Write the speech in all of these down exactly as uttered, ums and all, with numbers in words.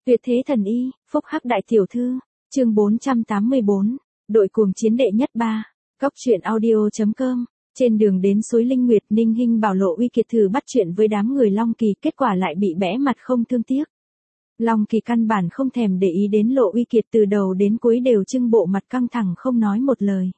Tuyệt thế thần y, phúc hắc đại tiểu thư, chương bốn trăm tám mươi bốn, đội cuồng chiến đệ nhất ba, góc truyện audio.com. Trên đường đến suối Linh Nguyệt, Ninh Hinh bảo Lộ Uy Kiệt thử bắt chuyện với đám người Long Kỳ, kết quả lại bị bẽ mặt không thương tiếc. Long Kỳ căn bản không thèm để ý đến Lộ Uy Kiệt, từ đầu đến cuối đều trưng bộ mặt căng thẳng không nói một lời.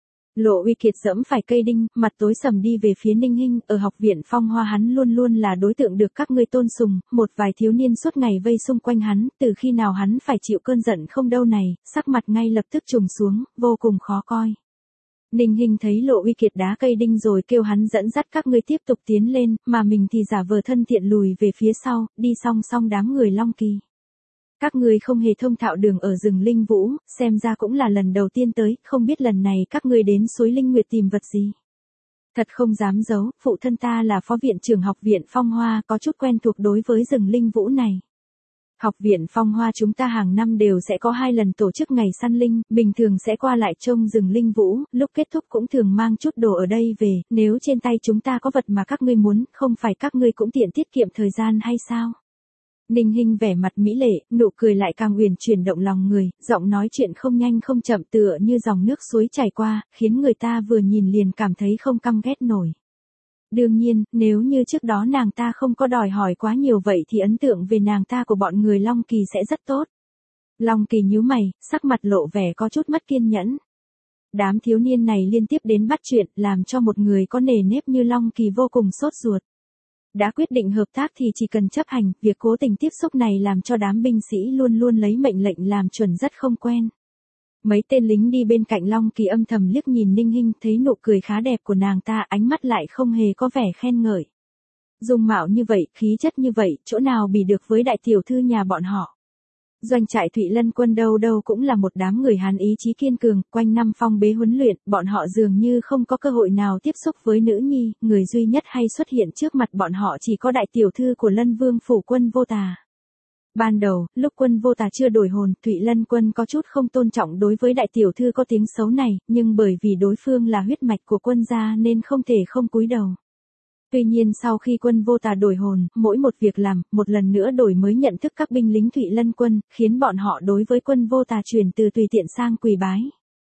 Lộ Uy Kiệt giẫm phải cây đinh, mặt tối sầm đi về phía Ninh Hinh, ở học viện Phong Hoa hắn luôn luôn là đối tượng được các ngươi tôn sùng, một vài thiếu niên suốt ngày vây xung quanh hắn, từ khi nào hắn phải chịu cơn giận không đâu này, sắc mặt ngay lập tức trùng xuống, vô cùng khó coi. Ninh Hinh thấy Lộ Uy Kiệt đá cây đinh rồi kêu hắn dẫn dắt các ngươi tiếp tục tiến lên, mà mình thì giả vờ thân thiện lùi về phía sau, đi song song đám người Long Kỳ. Các ngươi không hề thông thạo đường ở rừng Linh Vũ, xem ra cũng là lần đầu tiên tới, không biết lần này các ngươi đến suối Linh Nguyệt tìm vật gì. Thật không dám giấu, phụ thân ta là phó viện trưởng học viện Phong Hoa, có chút quen thuộc đối với rừng Linh Vũ này. Học viện Phong Hoa chúng ta hàng năm đều sẽ có hai lần tổ chức ngày săn linh, bình thường sẽ qua lại trông rừng Linh Vũ, lúc kết thúc cũng thường mang chút đồ ở đây về, nếu trên tay chúng ta có vật mà các ngươi muốn, không phải các ngươi cũng tiện tiết kiệm thời gian hay sao? Ninh Hinh vẻ mặt mỹ lệ, nụ cười lại càng uyển chuyển động lòng người, giọng nói chuyện không nhanh không chậm tựa như dòng nước suối chảy qua, khiến người ta vừa nhìn liền cảm thấy không căm ghét nổi. Đương nhiên, nếu như trước đó nàng ta không có đòi hỏi quá nhiều vậy thì ấn tượng về nàng ta của bọn người Long Kỳ sẽ rất tốt. Long Kỳ nhíu mày, sắc mặt lộ vẻ có chút mất kiên nhẫn. Đám thiếu niên này liên tiếp đến bắt chuyện, làm cho một người có nề nếp như Long Kỳ vô cùng sốt ruột. Đã quyết định hợp tác thì chỉ cần chấp hành, việc cố tình tiếp xúc này làm cho đám binh sĩ luôn luôn lấy mệnh lệnh làm chuẩn rất không quen. Mấy tên lính đi bên cạnh Long Kỳ âm thầm liếc nhìn Ninh Hinh, thấy nụ cười khá đẹp của nàng ta, ánh mắt lại không hề có vẻ khen ngợi. Dung mạo như vậy, khí chất như vậy, chỗ nào bì được với đại tiểu thư nhà bọn họ. Doanh trại Thụy Lân quân đâu đâu cũng là một đám người Hán ý chí kiên cường, quanh năm phong bế huấn luyện, bọn họ dường như không có cơ hội nào tiếp xúc với nữ nhi, người duy nhất hay xuất hiện trước mặt bọn họ chỉ có đại tiểu thư của Lân Vương phủ Quân Vô Tà. Ban đầu, lúc Quân Vô Tà chưa đổi hồn, Thụy Lân quân có chút không tôn trọng đối với đại tiểu thư có tiếng xấu này, nhưng bởi vì đối phương là huyết mạch của quân gia nên không thể không cúi đầu. Tuy nhiên sau khi Quân Vô Tà đổi hồn, mỗi một việc làm, một lần nữa đổi mới nhận thức các binh lính Thụy Lân quân, khiến bọn họ đối với Quân Vô Tà chuyển từ tùy tiện sang quỳ bái.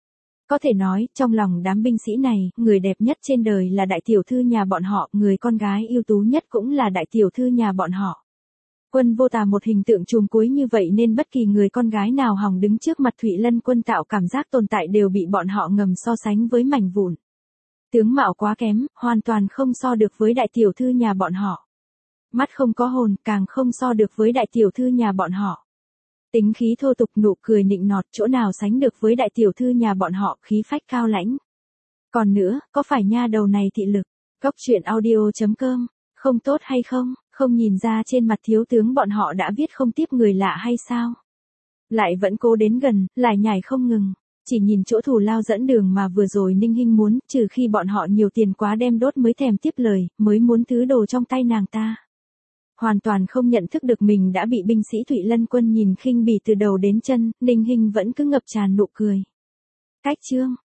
Có thể nói, trong lòng đám binh sĩ này, người đẹp nhất trên đời là đại tiểu thư nhà bọn họ, người con gái ưu tú nhất cũng là đại tiểu thư nhà bọn họ. Quân Vô Tà một hình tượng trùm cuối như vậy nên bất kỳ người con gái nào hòng đứng trước mặt Thụy Lân quân tạo cảm giác tồn tại đều bị bọn họ ngầm so sánh với mảnh vụn. Tướng mạo quá kém, hoàn toàn không so được với đại tiểu thư nhà bọn họ. Mắt không có hồn, càng không so được với đại tiểu thư nhà bọn họ. Tính khí thô tục, nụ cười nịnh nọt, chỗ nào sánh được với đại tiểu thư nhà bọn họ, khí phách cao lãnh. Còn nữa, có phải nha đầu này thị lực, góc truyện audio.com, không tốt hay không, không nhìn ra trên mặt thiếu tướng bọn họ đã viết không tiếp người lạ hay sao? Lại vẫn cố đến gần, lại nhảy không ngừng. Chỉ nhìn chỗ thù lao dẫn đường mà vừa rồi Ninh Hinh muốn, trừ khi bọn họ nhiều tiền quá đem đốt mới thèm tiếp lời, mới muốn thứ đồ trong tay nàng ta. Hoàn toàn không nhận thức được mình đã bị binh sĩ Thụy Lân quân nhìn khinh bỉ từ đầu đến chân, Ninh Hinh vẫn cứ ngập tràn nụ cười. Cách chương,